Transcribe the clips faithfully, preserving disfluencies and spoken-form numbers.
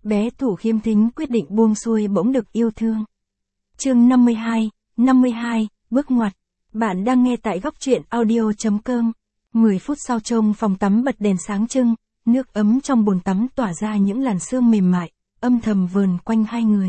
bé Thủ khiêm thính quyết định buông xuôi bỗng được yêu thương. Chương năm mươi hai, năm mươi hai, bước ngoặt. Bạn đang nghe tại góc truyện audio chấm com. mười phút sau trong phòng tắm bật đèn sáng trưng, nước ấm trong bồn tắm tỏa ra những làn sương mềm mại, âm thầm vờn quanh hai người.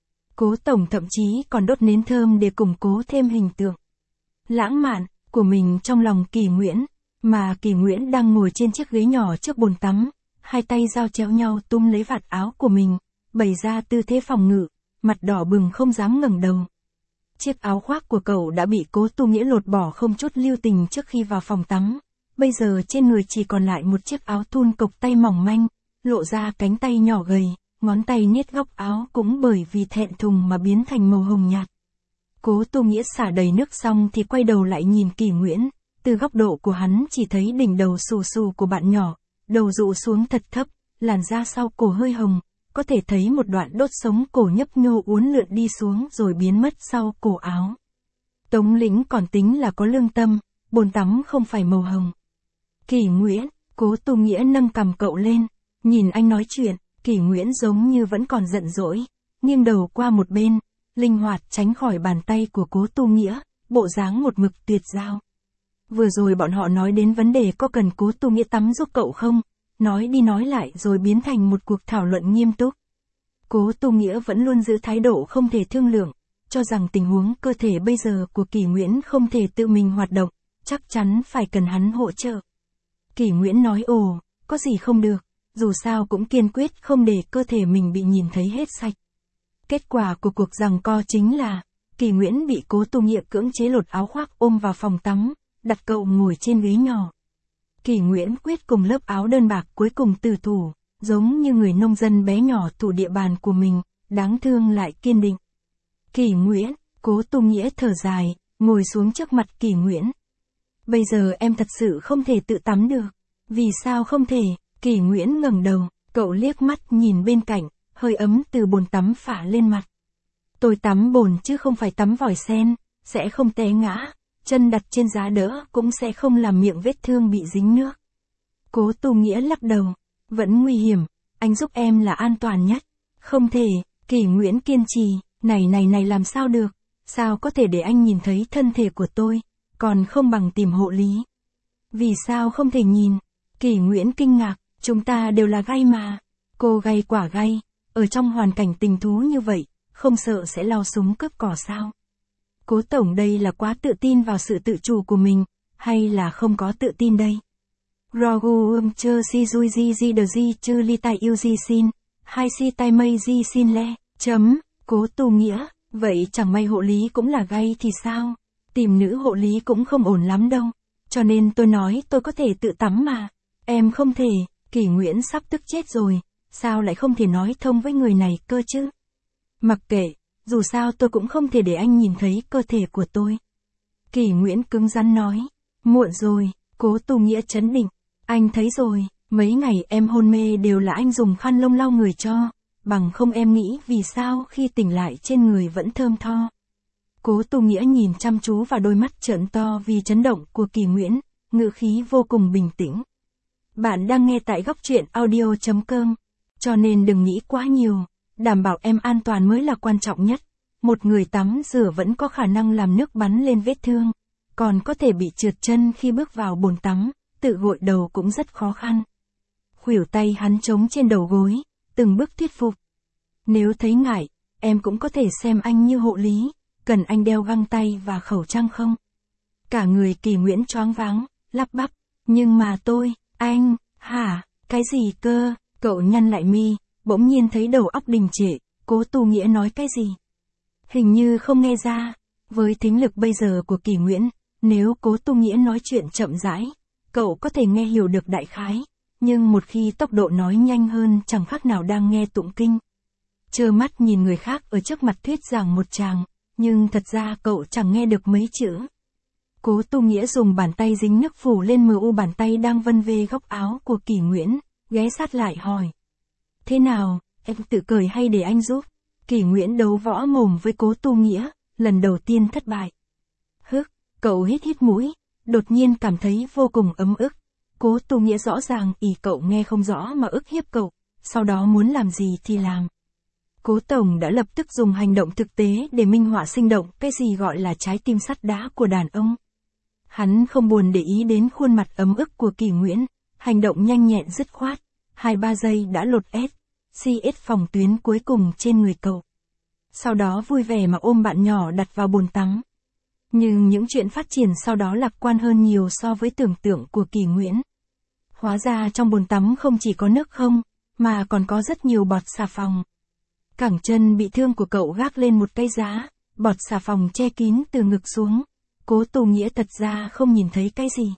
Cố Tổng thậm chí còn đốt nến thơm để củng cố thêm hình tượng lãng mạn của mình trong lòng Kỳ Nguyễn, mà Kỳ Nguyễn đang ngồi trên chiếc ghế nhỏ trước bồn tắm, hai tay giao chéo nhau túm lấy vạt áo của mình, bày ra tư thế phòng ngự, mặt đỏ bừng không dám ngẩng đầu. Chiếc áo khoác của cậu đã bị Cố Tu Nghĩa lột bỏ không chút lưu tình trước khi vào phòng tắm, bây giờ trên người chỉ còn lại một chiếc áo thun cộc tay mỏng manh, lộ ra cánh tay nhỏ gầy, ngón tay niết góc áo cũng bởi vì thẹn thùng mà biến thành màu hồng nhạt. Cố Tu Nghĩa xả đầy nước xong thì quay đầu lại nhìn Kỳ Nguyễn, từ góc độ của hắn chỉ thấy đỉnh đầu xù xù của bạn nhỏ, đầu rụ xuống thật thấp, làn da sau cổ hơi hồng, có thể thấy một đoạn đốt sống cổ nhấp nhô uốn lượn đi xuống rồi biến mất sau cổ áo. Tống Lĩnh còn tính là có lương tâm, bồn tắm không phải màu hồng. Kỳ Nguyễn, Cố Tu Nghĩa nâng cằm cậu lên, nhìn anh nói chuyện, Kỳ Nguyễn giống như vẫn còn giận dỗi, nghiêng đầu qua một bên, linh hoạt tránh khỏi bàn tay của Cố Tu Nghĩa, bộ dáng một mực tuyệt giao. Vừa rồi bọn họ nói đến vấn đề có cần Cố Tu Nghĩa tắm giúp cậu không, nói đi nói lại rồi biến thành một cuộc thảo luận nghiêm túc. Cố Tu Nghĩa vẫn luôn giữ thái độ không thể thương lượng, cho rằng tình huống cơ thể bây giờ của Kỳ Nguyễn không thể tự mình hoạt động, chắc chắn phải cần hắn hỗ trợ. Kỳ Nguyễn nói ồ, có gì không được, dù sao cũng kiên quyết không để cơ thể mình bị nhìn thấy hết sạch. Kết quả của cuộc giằng co chính là, Kỳ Nguyễn bị Cố Tu Nghĩa cưỡng chế lột áo khoác ôm vào phòng tắm, đặt cậu ngồi trên ghế nhỏ. Kỳ Nguyễn quyết cùng lớp áo đơn bạc cuối cùng từ thủ, giống như người nông dân bé nhỏ thủ địa bàn của mình, đáng thương lại kiên định. Kỳ Nguyễn, Cố Tu Nghĩa thở dài, ngồi xuống trước mặt Kỳ Nguyễn. Bây giờ em thật sự không thể tự tắm được. Vì sao không thể? Kỳ Nguyễn ngẩng đầu, cậu liếc mắt nhìn bên cạnh, hơi ấm từ bồn tắm phả lên mặt. Tôi tắm bồn chứ không phải tắm vòi sen, sẽ không té ngã, chân đặt trên giá đỡ cũng sẽ không làm miệng vết thương bị dính nước. Cố Tu Nghĩa lắc đầu, vẫn nguy hiểm, anh giúp em là an toàn nhất. Không thể, Kỳ Nguyễn kiên trì, này này này làm sao được, sao có thể để anh nhìn thấy thân thể của tôi, còn không bằng tìm hộ lý. Vì sao không thể nhìn? Kỳ Nguyễn kinh ngạc, chúng ta đều là gay mà. Cô gay quả gay, ở trong hoàn cảnh tình thú như vậy, không sợ sẽ lao súng cướp cỏ sao? Cố Tổng đây là quá tự tin vào sự tự chủ của mình, hay là không có tự tin đây? Rogu um chơ si dui di di đờ di chơ li tai yêu di xin, hai si tai mây di xin le, chấm, Cố Tu Nghĩa, vậy chẳng may hộ lý cũng là gay thì sao? Tìm nữ hộ lý cũng không ổn lắm đâu, cho nên tôi nói tôi có thể tự tắm mà, em không thể. Kỳ Nguyễn sắp tức chết rồi, sao lại không thể nói thông với người này cơ chứ? Mặc kệ, dù sao tôi cũng không thể để anh nhìn thấy cơ thể của tôi. Kỳ Nguyễn cứng rắn nói, muộn rồi, Cố Tu Nghĩa trấn định, anh thấy rồi, mấy ngày em hôn mê đều là anh dùng khăn lông lau người cho, bằng không em nghĩ vì sao khi tỉnh lại trên người vẫn thơm tho. Cố Tu Nghĩa nhìn chăm chú vào đôi mắt trợn to vì chấn động của Kỳ Nguyễn, ngữ khí vô cùng bình tĩnh. Bạn đang nghe tại góc truyện audio chấm com, cho nên đừng nghĩ quá nhiều, đảm bảo em an toàn mới là quan trọng nhất. Một người tắm rửa vẫn có khả năng làm nước bắn lên vết thương, còn có thể bị trượt chân khi bước vào bồn tắm, tự gội đầu cũng rất khó khăn. Khuỷu tay hắn chống trên đầu gối, từng bước thuyết phục. Nếu thấy ngại, em cũng có thể xem anh như hộ lý, cần anh đeo găng tay và khẩu trang không? Cả người Kỳ Nguyễn choáng váng, lắp bắp, nhưng mà tôi, anh, hả, cái gì cơ? Cậu nhăn lại mi, bỗng nhiên thấy đầu óc đình trệ, Cố Tu Nghĩa nói cái gì? Hình như không nghe ra, với thính lực bây giờ của Kỳ Nguyễn, nếu Cố Tu Nghĩa nói chuyện chậm rãi, cậu có thể nghe hiểu được đại khái, nhưng một khi tốc độ nói nhanh hơn chẳng khác nào đang nghe tụng kinh. Trơ mắt nhìn người khác ở trước mặt thuyết giảng một tràng, nhưng thật ra cậu chẳng nghe được mấy chữ. Cố Tu Nghĩa dùng bàn tay dính nước phủ lên mờ u bàn tay đang vân vê góc áo của Kỳ Nguyễn, ghé sát lại hỏi. Thế nào, em tự cười hay để anh giúp? Kỳ Nguyễn đấu võ mồm với Cố Tu Nghĩa, lần đầu tiên thất bại. Hức, cậu hít hít mũi, đột nhiên cảm thấy vô cùng ấm ức. Cố Tu Nghĩa rõ ràng ỷ cậu nghe không rõ mà ức hiếp cậu, sau đó muốn làm gì thì làm. Cố Tổng đã lập tức dùng hành động thực tế để minh họa sinh động cái gì gọi là trái tim sắt đá của đàn ông. Hắn không buồn để ý đến khuôn mặt ấm ức của Kỳ Nguyễn, hành động nhanh nhẹn dứt khoát, hai ba giây đã lột ép, xê ét phòng tuyến cuối cùng trên người cậu. Sau đó vui vẻ mà ôm bạn nhỏ đặt vào bồn tắm. Nhưng những chuyện phát triển sau đó lạc quan hơn nhiều so với tưởng tượng của Kỳ Nguyễn. Hóa ra trong bồn tắm không chỉ có nước không, mà còn có rất nhiều bọt xà phòng. Cẳng chân bị thương của cậu gác lên một cây giá, bọt xà phòng che kín từ ngực xuống. Cố Tù Nghĩa thật ra không nhìn thấy cái gì.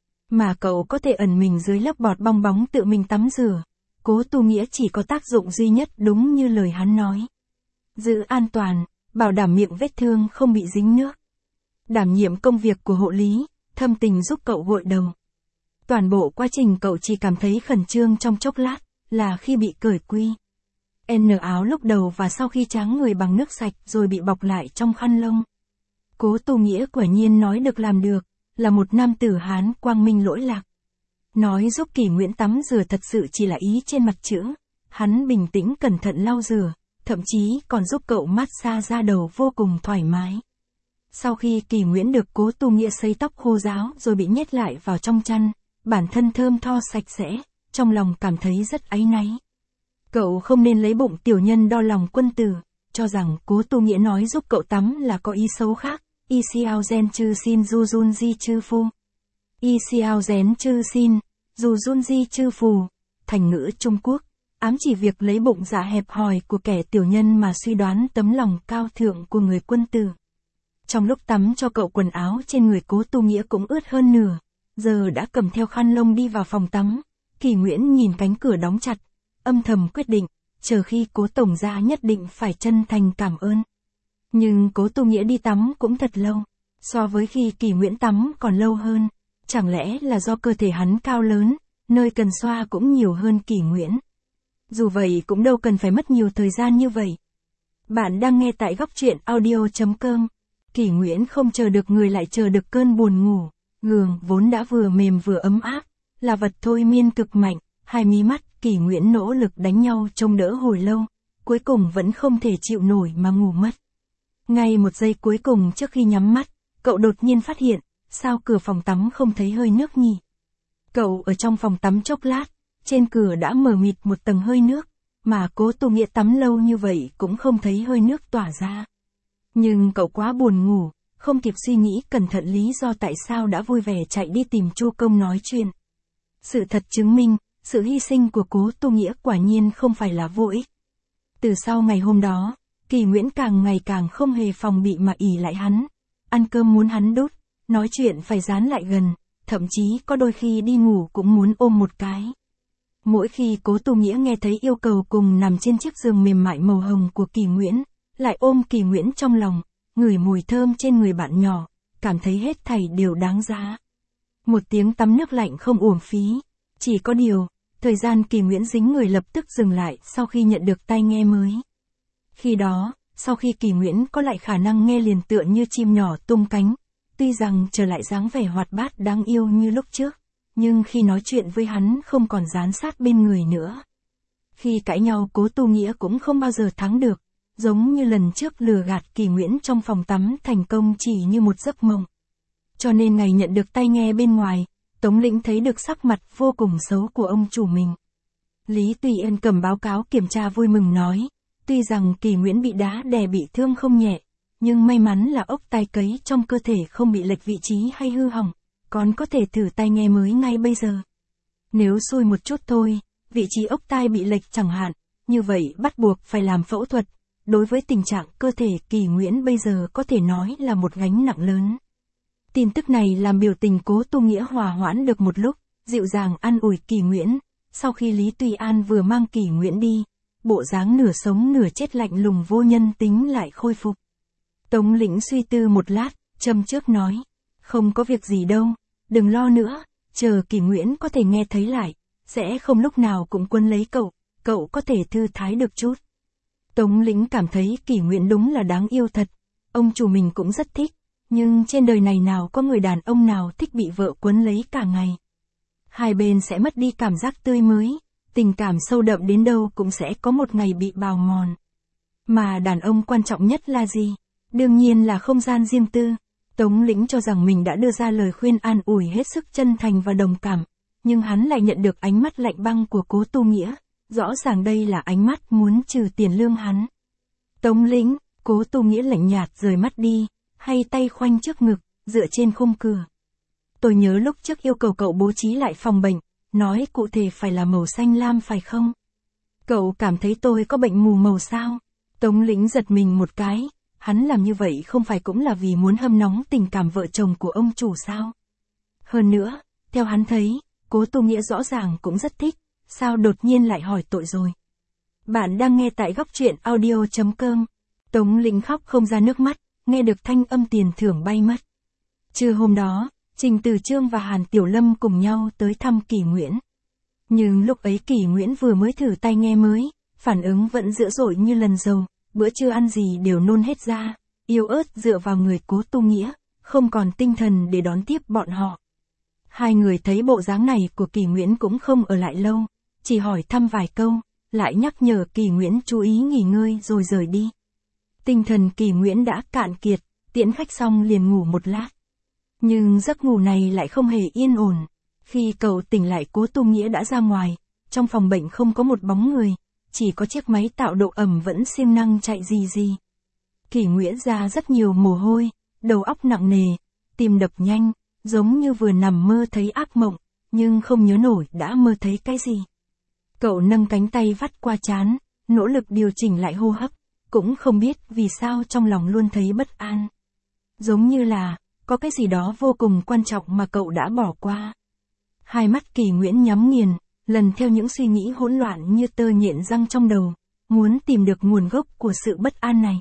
Mà cậu có thể ẩn mình dưới lớp bọt bong bóng tự mình tắm rửa. Cố Tù Nghĩa chỉ có tác dụng duy nhất đúng như lời hắn nói. Giữ an toàn, bảo đảm miệng vết thương không bị dính nước. Đảm nhiệm công việc của hộ lý, thâm tình giúp cậu gội đầu. Toàn bộ quá trình cậu chỉ cảm thấy khẩn trương trong chốc lát, là khi bị cởi quy. N áo lúc đầu và sau khi tráng người bằng nước sạch rồi bị bọc lại trong khăn lông. Cố Tù Nghĩa quả nhiên nói được làm được, là một nam tử Hán quang minh lỗi lạc. Nói giúp Kỳ Nguyễn tắm rửa thật sự chỉ là ý trên mặt chữ. Hắn bình tĩnh cẩn thận lau rửa, thậm chí còn giúp cậu massage da đầu vô cùng thoải mái. Sau khi Kỳ Nguyễn được Cố Tù Nghĩa sấy tóc khô ráo rồi bị nhét lại vào trong chăn, bản thân thơm tho sạch sẽ, trong lòng cảm thấy rất áy náy. Cậu không nên lấy bụng tiểu nhân đo lòng quân tử, cho rằng Cố Tù Nghĩa nói giúp cậu tắm là có ý xấu khác. Y xiao gen chư xin du jun di chư phu. Y xiao gen chư xin, du jun di chư phù. Thành ngữ Trung Quốc, ám chỉ việc lấy bụng dạ hẹp hòi của kẻ tiểu nhân mà suy đoán tấm lòng cao thượng của người quân tử. Trong lúc tắm cho cậu quần áo trên người Cố Tù Nghĩa cũng ướt hơn nửa, giờ đã cầm theo khăn lông đi vào phòng tắm. Kỳ Nguyễn nhìn cánh cửa đóng chặt, âm thầm quyết định, chờ khi Cố Tổng ra nhất định phải chân thành cảm ơn. Nhưng Cố Tù Nghĩa đi tắm cũng thật lâu, so với khi Kỳ Nguyễn tắm còn lâu hơn, chẳng lẽ là do cơ thể hắn cao lớn, nơi cần xoa cũng nhiều hơn Kỳ Nguyễn. Dù vậy cũng đâu cần phải mất nhiều thời gian như vậy. Bạn đang nghe tại góc truyện audio chấm com. Kỳ Nguyễn không chờ được người lại chờ được cơn buồn ngủ, giường vốn đã vừa mềm vừa ấm áp, là vật thôi miên cực mạnh, hai mí mắt Kỳ Nguyễn nỗ lực đánh nhau trông đỡ hồi lâu, cuối cùng vẫn không thể chịu nổi mà ngủ mất. Ngay một giây cuối cùng trước khi nhắm mắt, cậu đột nhiên phát hiện, sao cửa phòng tắm không thấy hơi nước nhỉ? Cậu ở trong phòng tắm chốc lát, trên cửa đã mờ mịt một tầng hơi nước, mà Cố Tù Nghĩa tắm lâu như vậy cũng không thấy hơi nước tỏa ra. Nhưng cậu quá buồn ngủ, không kịp suy nghĩ cẩn thận lý do tại sao đã vui vẻ chạy đi tìm Chu Công nói chuyện. Sự thật chứng minh, sự hy sinh của Cố Tù Nghĩa quả nhiên không phải là vô ích. Từ sau ngày hôm đó, Kỳ Nguyễn càng ngày càng không hề phòng bị mà ỷ lại hắn. Ăn cơm muốn hắn đút, nói chuyện phải dán lại gần, thậm chí có đôi khi đi ngủ cũng muốn ôm một cái. Mỗi khi Cố Tù Nghĩa nghe thấy yêu cầu cùng nằm trên chiếc giường mềm mại màu hồng của Kỳ Nguyễn, lại ôm Kỳ Nguyễn trong lòng, ngửi mùi thơm trên người bạn nhỏ, cảm thấy hết thảy đều đáng giá. Một tiếng tắm nước lạnh không uổng phí. Chỉ có điều, thời gian Kỳ Nguyễn dính người lập tức dừng lại sau khi nhận được tai nghe mới. Khi đó, sau khi Kỳ Nguyễn có lại khả năng nghe liền tựa như chim nhỏ tung cánh, tuy rằng trở lại dáng vẻ hoạt bát đáng yêu như lúc trước, nhưng khi nói chuyện với hắn không còn dán sát bên người nữa. Khi cãi nhau Cố Tù Nghĩa cũng không bao giờ thắng được, giống như lần trước lừa gạt Kỳ Nguyễn trong phòng tắm thành công chỉ như một giấc mộng. Cho nên ngày nhận được tai nghe bên ngoài, Tống Lĩnh thấy được sắc mặt vô cùng xấu của ông chủ mình. Lý Tùy Ân cầm báo cáo kiểm tra vui mừng nói, tuy rằng Kỳ Nguyễn bị đá đè bị thương không nhẹ, nhưng may mắn là ốc tai cấy trong cơ thể không bị lệch vị trí hay hư hỏng, còn có thể thử tai nghe mới ngay bây giờ. Nếu xui một chút thôi, vị trí ốc tai bị lệch chẳng hạn, như vậy bắt buộc phải làm phẫu thuật. Đối với tình trạng cơ thể Kỳ Nguyễn bây giờ có thể nói là một gánh nặng lớn. Tin tức này làm biểu tình Cố Tù Nghĩa hòa hoãn được một lúc, dịu dàng an ủi Kỳ Nguyễn. Sau khi Lý Tùy An vừa mang Kỳ Nguyễn đi, bộ dáng nửa sống nửa chết lạnh lùng vô nhân tính lại khôi phục. Tống Lĩnh suy tư một lát, châm trước nói, không có việc gì đâu, đừng lo nữa, chờ Kỳ Nguyễn có thể nghe thấy lại, sẽ không lúc nào cũng quấn lấy cậu, cậu có thể thư thái được chút. Tống Lĩnh cảm thấy Kỳ Nguyễn đúng là đáng yêu thật, ông chủ mình cũng rất thích, nhưng trên đời này nào có người đàn ông nào thích bị vợ quấn lấy cả ngày. Hai bên sẽ mất đi cảm giác tươi mới, tình cảm sâu đậm đến đâu cũng sẽ có một ngày bị bào mòn. Mà đàn ông quan trọng nhất là gì? Đương nhiên là không gian riêng tư. Tống Lĩnh cho rằng mình đã đưa ra lời khuyên an ủi hết sức chân thành và đồng cảm, nhưng hắn lại nhận được ánh mắt lạnh băng của Cố Tu Nghĩa, rõ ràng đây là ánh mắt muốn trừ tiền lương hắn. Tống Lĩnh, Cố Tu Nghĩa lạnh nhạt rời mắt đi, hay tay khoanh trước ngực, dựa trên khung cửa. Tôi nhớ lúc trước yêu cầu cậu bố trí lại phòng bệnh, nói cụ thể phải là màu xanh lam phải không? Cậu cảm thấy tôi có bệnh mù màu sao? Tống Lĩnh giật mình một cái, hắn làm như vậy không phải cũng là vì muốn hâm nóng tình cảm vợ chồng của ông chủ sao? Hơn nữa, theo hắn thấy, Cố Tu Nghĩa rõ ràng cũng rất thích, sao đột nhiên lại hỏi tội rồi? Bạn đang nghe tại góc truyện audio chấm com. Tống Lĩnh khóc không ra nước mắt, nghe được thanh âm tiền thưởng bay mất. Trưa hôm đó, Trình Từ Chương và Hàn Tiểu Lâm cùng nhau tới thăm Kỷ Nguyễn. Nhưng lúc ấy Kỷ Nguyễn vừa mới thử tai nghe mới, phản ứng vẫn dữ dội như lần đầu, bữa trưa ăn gì đều nôn hết ra, yếu ớt dựa vào người Cố Tu Nghĩa, không còn tinh thần để đón tiếp bọn họ. Hai người thấy bộ dáng này của Kỷ Nguyễn cũng không ở lại lâu, chỉ hỏi thăm vài câu, lại nhắc nhở Kỷ Nguyễn chú ý nghỉ ngơi rồi rời đi. Tinh thần Kỷ Nguyễn đã cạn kiệt, tiễn khách xong liền ngủ một lát. Nhưng giấc ngủ này lại không hề yên ổn. Khi cậu tỉnh lại Cố Tu Nghĩa đã ra ngoài, trong phòng bệnh không có một bóng người, chỉ có chiếc máy tạo độ ẩm vẫn siêng năng chạy rì rì. Kỷ Nguyễn ra rất nhiều mồ hôi, đầu óc nặng nề, tim đập nhanh, giống như vừa nằm mơ thấy ác mộng, nhưng không nhớ nổi đã mơ thấy cái gì. Cậu nâng cánh tay vắt qua trán, nỗ lực điều chỉnh lại hô hấp, cũng không biết vì sao trong lòng luôn thấy bất an. Giống như là, có cái gì đó vô cùng quan trọng mà cậu đã bỏ qua. Hai mắt Kỷ Nguyễn nhắm nghiền, lần theo những suy nghĩ hỗn loạn như tơ nhện răng trong đầu, muốn tìm được nguồn gốc của sự bất an này.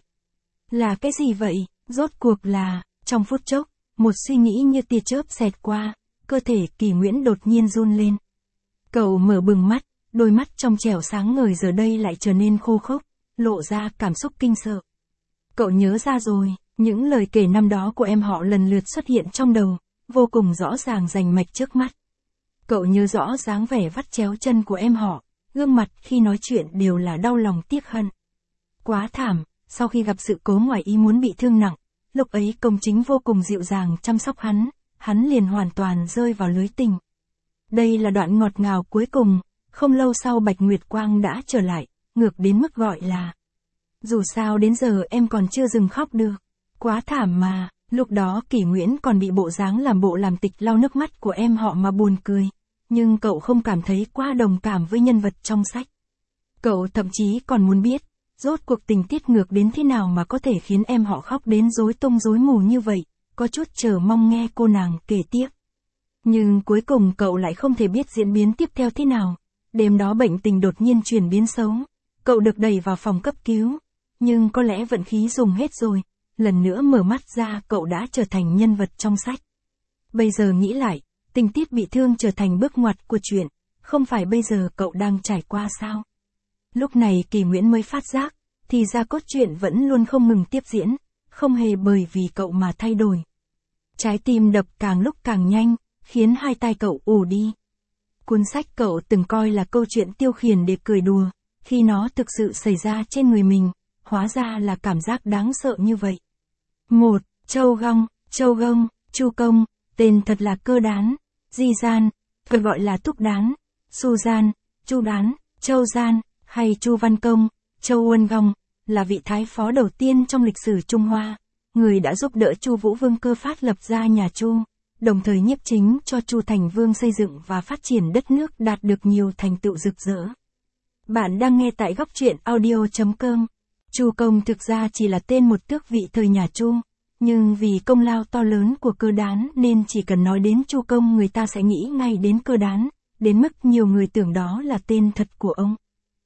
Là cái gì vậy? Rốt cuộc là, trong phút chốc, một suy nghĩ như tia chớp xẹt qua, cơ thể Kỷ Nguyễn đột nhiên run lên. Cậu mở bừng mắt, đôi mắt trong trẻo sáng ngời giờ đây lại trở nên khô khốc, lộ ra cảm xúc kinh sợ. Cậu nhớ ra rồi, những lời kể năm đó của em họ lần lượt xuất hiện trong đầu, vô cùng rõ ràng rành mạch trước mắt. Cậu nhớ rõ dáng vẻ vắt chéo chân của em họ, gương mặt khi nói chuyện đều là đau lòng tiếc hận. Quá thảm, sau khi gặp sự cố ngoài ý muốn bị thương nặng, lúc ấy Công Chính vô cùng dịu dàng chăm sóc hắn, hắn liền hoàn toàn rơi vào lưới tình. Đây là đoạn ngọt ngào cuối cùng, không lâu sau Bạch Nguyệt Quang đã trở lại, ngược đến mức gọi là. Dù sao đến giờ em còn chưa dừng khóc được. Quá thảm mà, lúc đó Kỷ Nguyễn còn bị bộ dáng làm bộ làm tịch lau nước mắt của em họ mà buồn cười. Nhưng cậu không cảm thấy quá đồng cảm với nhân vật trong sách. Cậu thậm chí còn muốn biết, rốt cuộc tình tiết ngược đến thế nào mà có thể khiến em họ khóc đến rối tung rối mù như vậy, có chút chờ mong nghe cô nàng kể tiếp. Nhưng cuối cùng cậu lại không thể biết diễn biến tiếp theo thế nào. Đêm đó bệnh tình đột nhiên chuyển biến xấu, cậu được đẩy vào phòng cấp cứu, nhưng có lẽ vận khí dùng hết rồi, lần nữa mở mắt ra cậu đã trở thành nhân vật trong sách. Bây giờ nghĩ lại, tình tiết bị thương trở thành bước ngoặt của chuyện, không phải bây giờ cậu đang trải qua sao? Lúc này Kỷ Nguyễn mới phát giác, thì ra cốt truyện vẫn luôn không ngừng tiếp diễn, không hề bởi vì cậu mà thay đổi. Trái tim đập càng lúc càng nhanh, khiến hai tai cậu ù đi. Cuốn sách cậu từng coi là câu chuyện tiêu khiển để cười đùa, khi nó thực sự xảy ra trên người mình, hóa ra là cảm giác đáng sợ như vậy. một. Châu Gông, Châu Gông, Chu Công, tên thật là Cơ Đán, Di Gian, còn gọi là Túc Đán, Su Gian, Chu Đán, Châu Gian, hay Chu Văn Công, Châu Uân Gông, là vị thái phó đầu tiên trong lịch sử Trung Hoa, người đã giúp đỡ Chu Vũ Vương Cơ Phát lập ra nhà Chu, đồng thời nhiếp chính cho Chu Thành Vương xây dựng và phát triển đất nước đạt được nhiều thành tựu rực rỡ. Bạn đang nghe tại góc truyện audio chấm com. Chu Công thực ra chỉ là tên một tước vị thời nhà Chu, nhưng vì công lao to lớn của Cơ Đán nên chỉ cần nói đến Chu Công người ta sẽ nghĩ ngay đến Cơ Đán, đến mức nhiều người tưởng đó là tên thật của ông.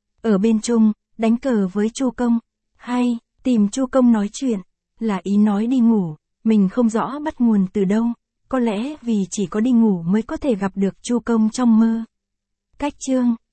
Ở bên Trung, đánh cờ với Chu Công, hay tìm Chu Công nói chuyện, là ý nói đi ngủ, mình không rõ bắt nguồn từ đâu, có lẽ vì chỉ có đi ngủ mới có thể gặp được Chu Công trong mơ. Cách chương